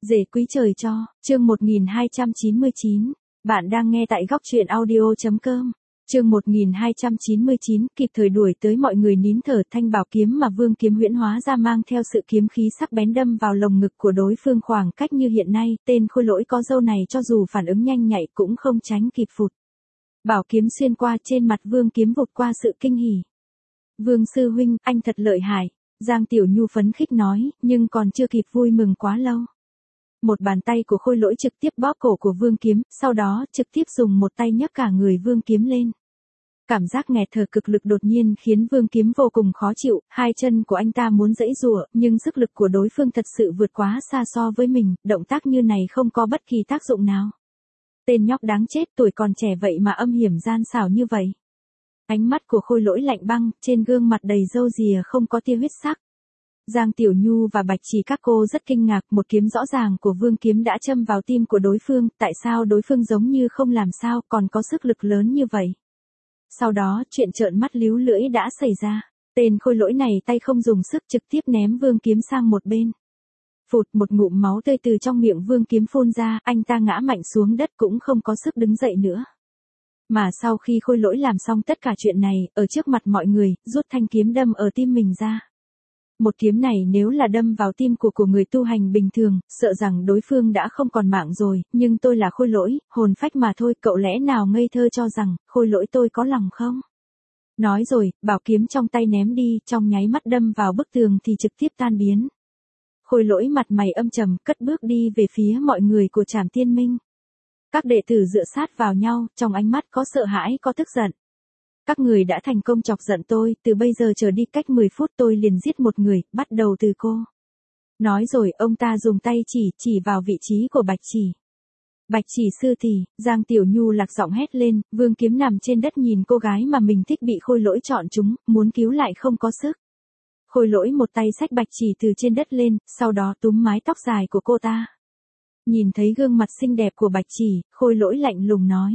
Rể quý trời cho, chương 1299. Bạn đang nghe tại góc truyện audio.com. Chương 1299, kịp thời đuổi tới mọi người nín thở. Thanh bảo kiếm mà Vương Kiếm huyễn hóa ra mang theo sự kiếm khí sắc bén đâm vào lồng ngực của đối phương. Khoảng cách như hiện nay, tên khôi lỗi có râu này cho dù phản ứng nhanh nhạy cũng không tránh kịp phụt. Bảo kiếm xuyên qua, trên mặt Vương Kiếm vụt qua sự kinh hỉ. Vương sư huynh, anh thật lợi hại. Giang Tiểu Nhu phấn khích nói, nhưng còn chưa kịp vui mừng quá lâu. Một bàn tay của khôi lỗi trực tiếp bóp cổ của Vương Kiếm, sau đó trực tiếp dùng một tay nhấc cả người Vương Kiếm lên. Cảm giác nghẹt thở cực lực đột nhiên khiến Vương Kiếm vô cùng khó chịu, hai chân của anh ta muốn giãy giụa, nhưng sức lực của đối phương thật sự vượt quá xa so với mình, động tác như này không có bất kỳ tác dụng nào. Tên nhóc đáng chết, tuổi còn trẻ vậy mà âm hiểm gian xảo như vậy. Ánh mắt của khôi lỗi lạnh băng, trên gương mặt đầy râu rìa không có tia huyết sắc. Giang Tiểu Nhu và Bạch Chỉ các cô rất kinh ngạc, một kiếm rõ ràng của Vương Kiếm đã châm vào tim của đối phương, tại sao đối phương giống như không làm sao, còn có sức lực lớn như vậy. Sau đó, chuyện trợn mắt líu lưỡi đã xảy ra. Tên khôi lỗi này tay không dùng sức trực tiếp ném Vương Kiếm sang một bên. Phụt, một ngụm máu tươi từ trong miệng Vương Kiếm phun ra, anh ta ngã mạnh xuống đất cũng không có sức đứng dậy nữa. Mà sau khi khôi lỗi làm xong tất cả chuyện này, ở trước mặt mọi người, rút thanh kiếm đâm ở tim mình ra. Một kiếm này nếu là đâm vào tim của người tu hành bình thường, sợ rằng đối phương đã không còn mạng rồi, nhưng tôi là khôi lỗi, hồn phách mà thôi, cậu lẽ nào ngây thơ cho rằng, khôi lỗi tôi có lòng không? Nói rồi, bảo kiếm trong tay ném đi, trong nháy mắt đâm vào bức tường thì trực tiếp tan biến. Khôi lỗi mặt mày âm trầm, cất bước đi về phía mọi người của Trảm Tiên Minh. Các đệ tử dựa sát vào nhau, trong ánh mắt có sợ hãi có tức giận. Các người đã thành công chọc giận tôi, từ bây giờ trở đi cách 10 phút tôi liền giết một người, bắt đầu từ cô. Nói rồi ông ta dùng tay chỉ vào vị trí của Bạch Chỉ. Bạch Chỉ sư tỷ, Giang Tiểu Nhu lạc giọng hét lên, Vương Kiếm nằm trên đất nhìn cô gái mà mình thích bị khôi lỗi chọn chúng, muốn cứu lại không có sức. Khôi lỗi một tay xách Bạch Chỉ từ trên đất lên, sau đó túm mái tóc dài của cô ta. Nhìn thấy gương mặt xinh đẹp của Bạch Chỉ, khôi lỗi lạnh lùng nói.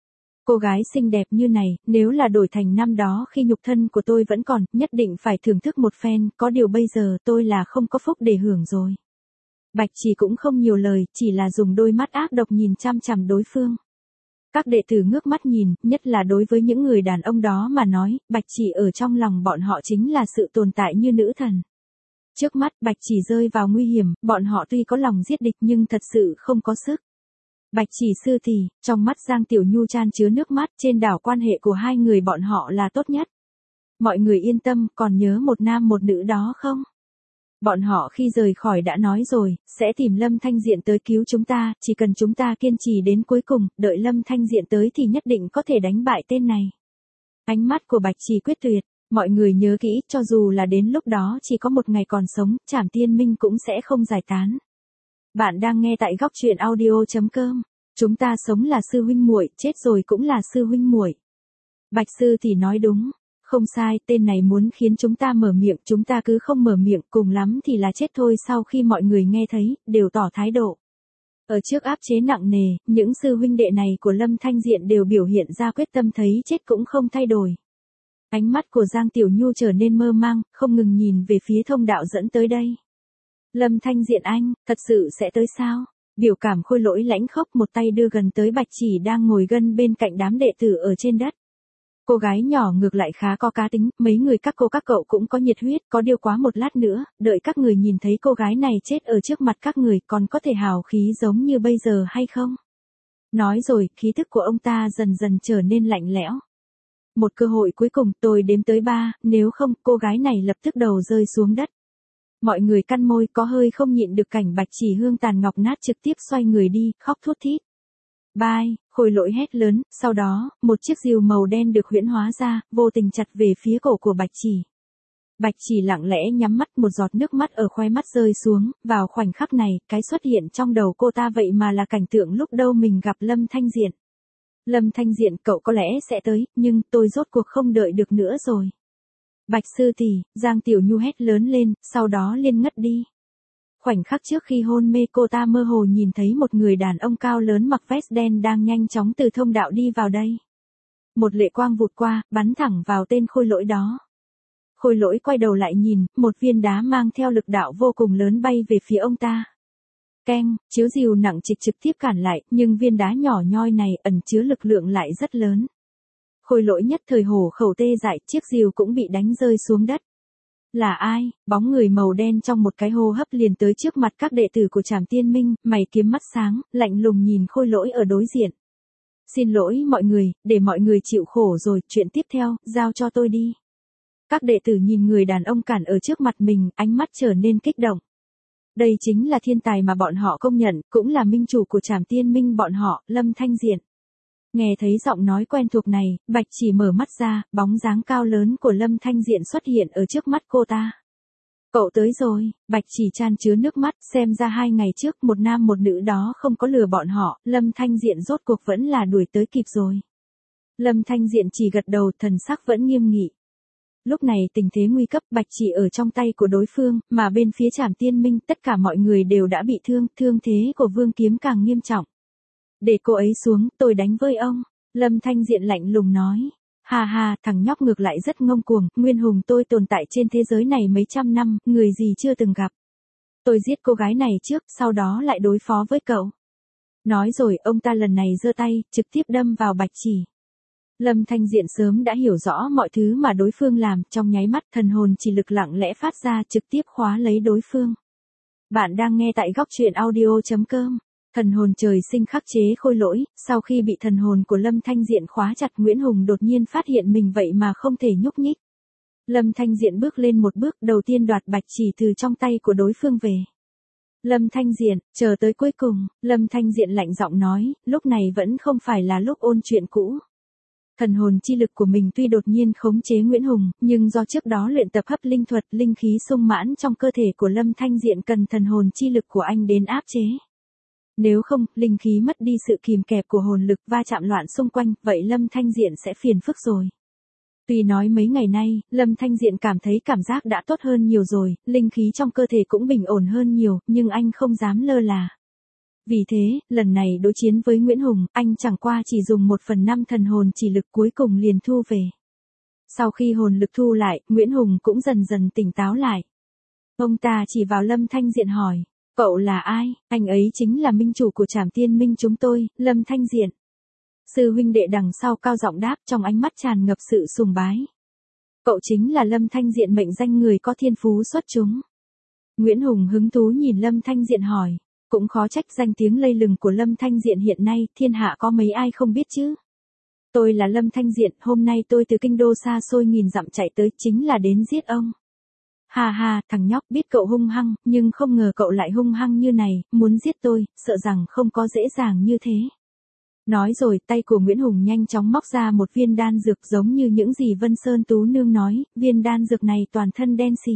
Cô gái xinh đẹp như này, nếu là đổi thành năm đó khi nhục thân của tôi vẫn còn, nhất định phải thưởng thức một phen, có điều bây giờ tôi là không có phúc để hưởng rồi. Bạch Chỉ cũng không nhiều lời, chỉ là dùng đôi mắt ác độc nhìn chăm chằm đối phương. Các đệ tử ngước mắt nhìn, nhất là đối với những người đàn ông đó mà nói, Bạch Chỉ ở trong lòng bọn họ chính là sự tồn tại như nữ thần. Trước mắt Bạch Chỉ rơi vào nguy hiểm, bọn họ tuy có lòng giết địch nhưng thật sự không có sức. Bạch Chỉ sư tỷ, trong mắt Giang Tiểu Nhu chan chứa nước mắt, trên đảo quan hệ của hai người bọn họ là tốt nhất. Mọi người yên tâm, còn nhớ một nam một nữ đó không? Bọn họ khi rời khỏi đã nói rồi, sẽ tìm Lâm Thanh Diện tới cứu chúng ta, chỉ cần chúng ta kiên trì đến cuối cùng, đợi Lâm Thanh Diện tới thì nhất định có thể đánh bại tên này. Ánh mắt của Bạch Chỉ quyết tuyệt, mọi người nhớ kỹ, cho dù là đến lúc đó chỉ có một ngày còn sống, Trảm Tiên Minh cũng sẽ không giải tán. Bạn đang nghe tại góc truyện audio.com. Chúng ta sống là sư huynh muội, chết rồi cũng là sư huynh muội. Bạch sư thì nói đúng, không sai, tên này muốn khiến chúng ta mở miệng, chúng ta cứ không mở miệng, cùng lắm thì là chết thôi. Sau khi mọi người nghe thấy, đều tỏ thái độ. Ở trước áp chế nặng nề, những sư huynh đệ này của Lâm Thanh Diện đều biểu hiện ra quyết tâm thấy chết cũng không thay đổi. Ánh mắt của Giang Tiểu Nhu trở nên mơ mang, không ngừng nhìn về phía thông đạo dẫn tới đây. Lâm Thanh Diện anh, thật sự sẽ tới sao? Biểu cảm khôi lỗi lãnh khốc, một tay đưa gần tới Bạch Chỉ đang ngồi gân bên cạnh đám đệ tử ở trên đất. Cô gái nhỏ ngược lại khá có cá tính, mấy người các cô các cậu cũng có nhiệt huyết, có điều quá một lát nữa, đợi các người nhìn thấy cô gái này chết ở trước mặt các người còn có thể hào khí giống như bây giờ hay không? Nói rồi, khí thức của ông ta dần dần trở nên lạnh lẽo. Một cơ hội cuối cùng, tôi đếm tới 3, nếu không, cô gái này lập tức đầu rơi xuống đất. Mọi người cắn môi, có hơi không nhịn được cảnh Bạch Chỉ hương tàn ngọc nát, trực tiếp xoay người đi, khóc thút thít. Bye, khôi lỗi hét lớn, sau đó, một chiếc rìu màu đen được huyễn hóa ra, vô tình chặt về phía cổ của Bạch Chỉ. Bạch Chỉ lặng lẽ nhắm mắt, một giọt nước mắt ở khóe mắt rơi xuống, vào khoảnh khắc này, cái xuất hiện trong đầu cô ta vậy mà là cảnh tượng lúc đâu mình gặp Lâm Thanh Diện. Lâm Thanh Diện, cậu có lẽ sẽ tới, nhưng tôi rốt cuộc không đợi được nữa rồi. Bạch sư tỷ, Giang Tiểu Nhu hét lớn lên, sau đó liền ngất đi. Khoảnh khắc trước khi hôn mê cô ta mơ hồ nhìn thấy một người đàn ông cao lớn mặc vest đen đang nhanh chóng từ thông đạo đi vào đây. Một lệ quang vụt qua, bắn thẳng vào tên khôi lỗi đó. Khôi lỗi quay đầu lại nhìn, một viên đá mang theo lực đạo vô cùng lớn bay về phía ông ta. Keng, chiếu rìu nặng trịch trực tiếp cản lại, nhưng viên đá nhỏ nhoi này ẩn chứa lực lượng lại rất lớn. Khôi Lỗi nhất thời hổ khẩu tê dại, chiếc rìu cũng bị đánh rơi xuống đất. Là ai? Bóng người màu đen trong một cái hô hấp liền tới trước mặt các đệ tử của Trảm Tiên Minh, mày kiếm mắt sáng, lạnh lùng nhìn Khôi Lỗi ở đối diện. Xin lỗi mọi người, để mọi người chịu khổ rồi, chuyện tiếp theo, giao cho tôi đi. Các đệ tử nhìn người đàn ông cản ở trước mặt mình, ánh mắt trở nên kích động. Đây chính là thiên tài mà bọn họ công nhận, cũng là minh chủ của Trảm Tiên Minh bọn họ, Lâm Thanh Diện. Nghe thấy giọng nói quen thuộc này, Bạch Chỉ mở mắt ra, bóng dáng cao lớn của Lâm Thanh Diện xuất hiện ở trước mắt cô ta. Cậu tới rồi, Bạch Chỉ chan chứa nước mắt, xem ra 2 ngày trước một nam một nữ đó không có lừa bọn họ, Lâm Thanh Diện rốt cuộc vẫn là đuổi tới kịp rồi. Lâm Thanh Diện chỉ gật đầu, thần sắc vẫn nghiêm nghị. Lúc này tình thế nguy cấp, Bạch Chỉ ở trong tay của đối phương, mà bên phía Trảm Tiên Minh tất cả mọi người đều đã bị thương, thương thế của Vương Kiếm càng nghiêm trọng. Để cô ấy xuống, tôi đánh với ông. Lâm Thanh Diện lạnh lùng nói. Hà hà, thằng nhóc ngược lại rất ngông cuồng, Nguyên Hùng tôi tồn tại trên thế giới này mấy trăm năm, người gì chưa từng gặp. Tôi giết cô gái này trước, sau đó lại đối phó với cậu. Nói rồi, ông ta lần này giơ tay, trực tiếp đâm vào Bạch Chỉ. Lâm Thanh Diện sớm đã hiểu rõ mọi thứ mà đối phương làm, trong nháy mắt thần hồn chỉ lực lặng lẽ phát ra trực tiếp khóa lấy đối phương. Bạn đang nghe tại góc truyện audio.com. Thần hồn trời sinh khắc chế Khôi Lỗi, sau khi bị thần hồn của Lâm Thanh Diện khóa chặt, Nguyễn Hùng đột nhiên phát hiện mình vậy mà không thể nhúc nhích. Lâm Thanh Diện bước lên một bước, đầu tiên đoạt Bạch Chỉ từ trong tay của đối phương về. Lâm Thanh Diện, chờ tới cuối cùng, Lâm Thanh Diện lạnh giọng nói, lúc này vẫn không phải là lúc ôn chuyện cũ. Thần hồn chi lực của mình tuy đột nhiên khống chế Nguyễn Hùng, nhưng do trước đó luyện tập hấp linh thuật, linh khí sung mãn trong cơ thể của Lâm Thanh Diện cần thần hồn chi lực của anh đến áp chế. Nếu không, linh khí mất đi sự kìm kẹp của hồn lực va chạm loạn xung quanh, vậy Lâm Thanh Diện sẽ phiền phức rồi. Tuy nói mấy ngày nay, Lâm Thanh Diện cảm thấy cảm giác đã tốt hơn nhiều rồi, linh khí trong cơ thể cũng bình ổn hơn nhiều, nhưng anh không dám lơ là. Vì thế, lần này đối chiến với Nguyễn Hùng, anh chẳng qua chỉ dùng 1/5 thần hồn chỉ lực cuối cùng liền thu về. Sau khi hồn lực thu lại, Nguyễn Hùng cũng dần dần tỉnh táo lại. Ông ta chỉ vào Lâm Thanh Diện hỏi, cậu là ai? Anh ấy chính là minh chủ của Trảm Tiên Minh chúng tôi, Lâm Thanh Diện. Sư huynh đệ đằng sau cao giọng đáp, trong ánh mắt tràn ngập sự sùng bái. Cậu chính là Lâm Thanh Diện, mệnh danh người có thiên phú xuất chúng. Nguyễn Hùng hứng thú nhìn Lâm Thanh Diện hỏi. Cũng khó trách danh tiếng lây lừng của Lâm Thanh Diện hiện nay, thiên hạ có mấy ai không biết chứ. Tôi là Lâm Thanh Diện, hôm nay tôi từ kinh đô xa xôi nghìn dặm chạy tới chính là đến giết ông. Hà hà, thằng nhóc, biết cậu hung hăng, nhưng không ngờ cậu lại hung hăng như này, muốn giết tôi, sợ rằng không có dễ dàng như thế. Nói rồi, tay của Nguyễn Hùng nhanh chóng móc ra một viên đan dược giống như những gì Vân Sơn Tú Nương nói, viên đan dược này toàn thân đen xì.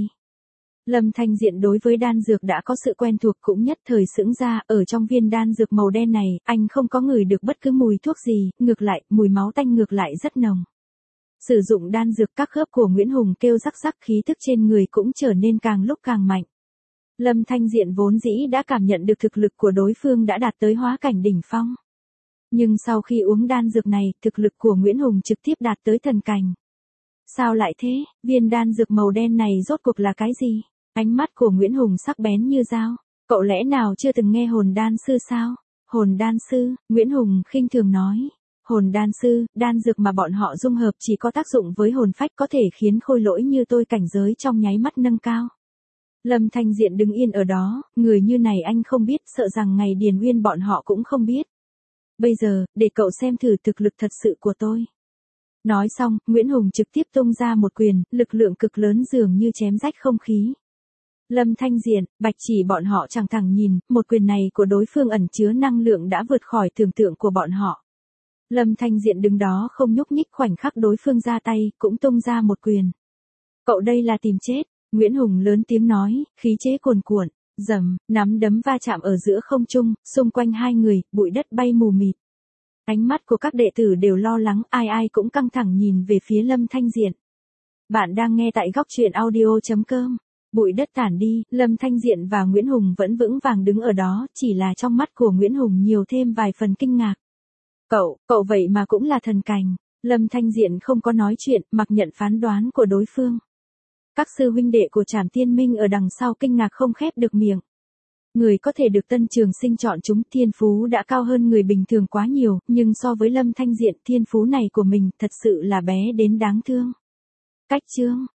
Lâm Thanh Diện đối với đan dược đã có sự quen thuộc, cũng nhất thời sững ra, ở trong viên đan dược màu đen này, anh không có ngửi được bất cứ mùi thuốc gì, ngược lại, mùi máu tanh ngược lại rất nồng. Sử dụng đan dược, các khớp của Nguyễn Hùng kêu rắc rắc, khí tức trên người cũng trở nên càng lúc càng mạnh. Lâm Thanh Diện vốn dĩ đã cảm nhận được thực lực của đối phương đã đạt tới hóa cảnh đỉnh phong. Nhưng sau khi uống đan dược này, thực lực của Nguyễn Hùng trực tiếp đạt tới thần cảnh. Sao lại thế, viên đan dược màu đen này rốt cuộc là cái gì? Ánh mắt của Nguyễn Hùng sắc bén như dao. Cậu lẽ nào chưa từng nghe hồn đan sư sao? Hồn đan sư, Nguyễn Hùng khinh thường nói. Hồn đan sư, đan dược mà bọn họ dung hợp chỉ có tác dụng với hồn phách, có thể khiến Khôi Lỗi như tôi cảnh giới trong nháy mắt nâng cao. Lâm Thanh Diện đứng yên ở đó, người như này anh không biết, sợ rằng ngày Điền Uyên bọn họ cũng không biết. Bây giờ, để cậu xem thử thực lực thật sự của tôi. Nói xong, Nguyễn Hùng trực tiếp tung ra một quyền, lực lượng cực lớn dường như chém rách không khí. Lâm Thanh Diện, Bạch Chỉ bọn họ chẳng thẳng nhìn, một quyền này của đối phương ẩn chứa năng lượng đã vượt khỏi tưởng tượng của bọn họ. Lâm Thanh Diện đứng đó không nhúc nhích, khoảnh khắc đối phương ra tay, cũng tung ra một quyền. Cậu đây là tìm chết, Nguyễn Hùng lớn tiếng nói, khí chế cuồn cuộn, rầm, nắm đấm va chạm ở giữa không trung, xung quanh hai người, bụi đất bay mù mịt. Ánh mắt của các đệ tử đều lo lắng, ai ai cũng căng thẳng nhìn về phía Lâm Thanh Diện. Bạn đang nghe tại góc truyện audio.com. Bụi đất tản đi, Lâm Thanh Diện và Nguyễn Hùng vẫn vững vàng đứng ở đó, chỉ là trong mắt của Nguyễn Hùng nhiều thêm vài phần kinh ngạc. Cậu vậy mà cũng là thần cảnh. Lâm Thanh Diện không có nói chuyện, mặc nhận phán đoán của đối phương. Các sư huynh đệ của Trảm Tiên Minh ở đằng sau kinh ngạc không khép được miệng. Người có thể được Tân Trường Sinh chọn chúng thiên phú đã cao hơn người bình thường quá nhiều, nhưng so với Lâm Thanh Diện thiên phú này của mình thật sự là bé đến đáng thương. Cách chương